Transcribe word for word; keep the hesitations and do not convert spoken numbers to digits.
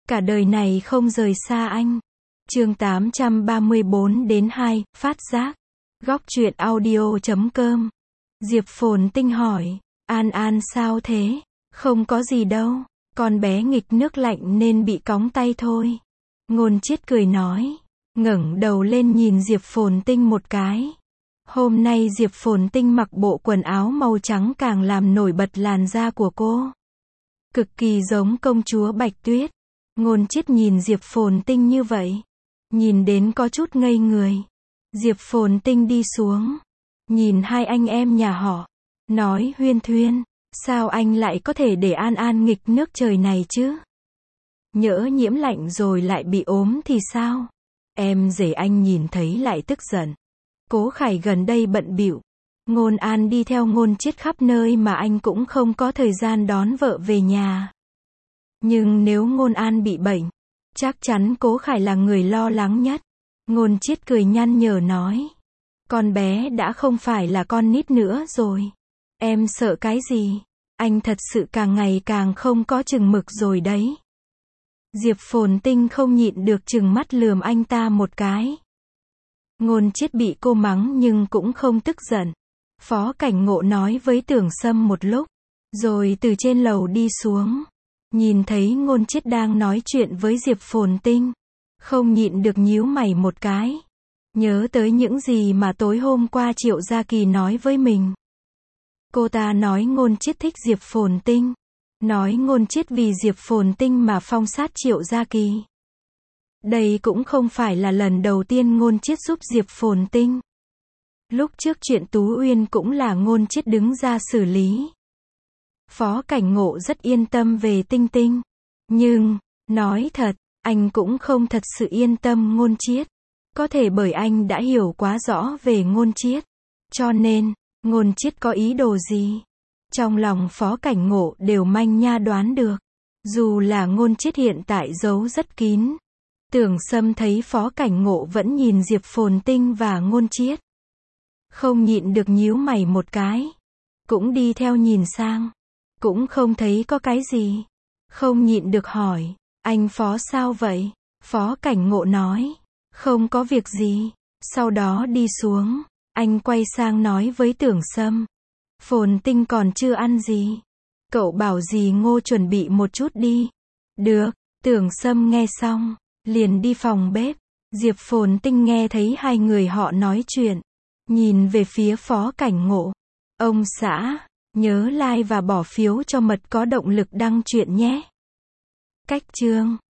Cả đời này không rời xa anh. Chương tám trăm ba mươi bốn đến hai, phát giác. Góc truyện audio chấm com. Diệp Phồn Tinh hỏi, An An sao thế? Không có gì đâu, con bé nghịch nước lạnh nên bị cóng tay thôi. Ngôn Chiết cười nói, ngẩng đầu lên nhìn Diệp Phồn Tinh một cái. Hôm nay Diệp Phồn Tinh mặc bộ quần áo màu trắng càng làm nổi bật làn da của cô. Cực kỳ giống công chúa Bạch Tuyết. Ngôn Chiết nhìn Diệp Phồn Tinh như vậy, nhìn đến có chút ngây người. Diệp Phồn Tinh đi xuống, nhìn hai anh em nhà họ, nói Huyên Thuyên, sao anh lại có thể để An An nghịch nước trời này chứ? Nhỡ nhiễm lạnh rồi lại bị ốm thì sao? Em rể anh nhìn thấy lại tức giận. Cố Khải gần đây bận bịu, Ngôn An đi theo Ngôn Chiết khắp nơi mà anh cũng không có thời gian đón vợ về nhà. Nhưng nếu Ngôn An bị bệnh, chắc chắn Cố Khải là người lo lắng nhất. Ngôn Chiết cười nhăn nhở nói, con bé đã không phải là con nít nữa rồi. Em sợ cái gì? Anh thật sự càng ngày càng không có chừng mực rồi đấy. Diệp Phồn Tinh không nhịn được trừng mắt lườm anh ta một cái. Ngôn Chiết bị cô mắng nhưng cũng không tức giận. Phó Cảnh Ngộ nói với Tưởng Sâm một lúc, rồi từ trên lầu đi xuống. Nhìn thấy Ngôn Chiết đang nói chuyện với Diệp Phồn Tinh, không nhịn được nhíu mày một cái. Nhớ tới những gì mà tối hôm qua Triệu Gia Kỳ nói với mình. Cô ta nói Ngôn Chiết thích Diệp Phồn Tinh. Nói Ngôn Chiết vì Diệp Phồn Tinh mà phong sát Triệu Gia Kỳ. Đây cũng không phải là lần đầu tiên Ngôn Chiết giúp Diệp Phồn Tinh. Lúc trước chuyện Tú Uyên cũng là Ngôn Chiết đứng ra xử lý. Phó Cảnh Ngộ rất yên tâm về Tinh Tinh. Nhưng, nói thật, anh cũng không thật sự yên tâm Ngôn Chiết. Có thể bởi anh đã hiểu quá rõ về Ngôn Chiết. Cho nên, Ngôn Chiết có ý đồ gì? Trong lòng Phó Cảnh Ngộ đều manh nha đoán được. Dù là Ngôn Chiết hiện tại giấu rất kín. Tưởng Sâm thấy Phó Cảnh Ngộ vẫn nhìn Diệp Phồn Tinh và Ngôn Chiết, không nhịn được nhíu mày một cái. Cũng đi theo nhìn sang. Cũng không thấy có cái gì. Không nhịn được hỏi, anh Phó sao vậy? Phó Cảnh Ngộ nói, không có việc gì. Sau đó đi xuống. Anh quay sang nói với Tưởng Sâm, Phồn Tinh còn chưa ăn gì. Cậu bảo gì Ngô chuẩn bị một chút đi. Được. Tưởng Sâm nghe xong, liền đi phòng bếp. Diệp Phồn Tinh nghe thấy hai người họ nói chuyện, nhìn về phía Phó Cảnh Ngộ. Ông xã, nhớ like và bỏ phiếu cho Mật có động lực đăng truyện nhé. Cách chương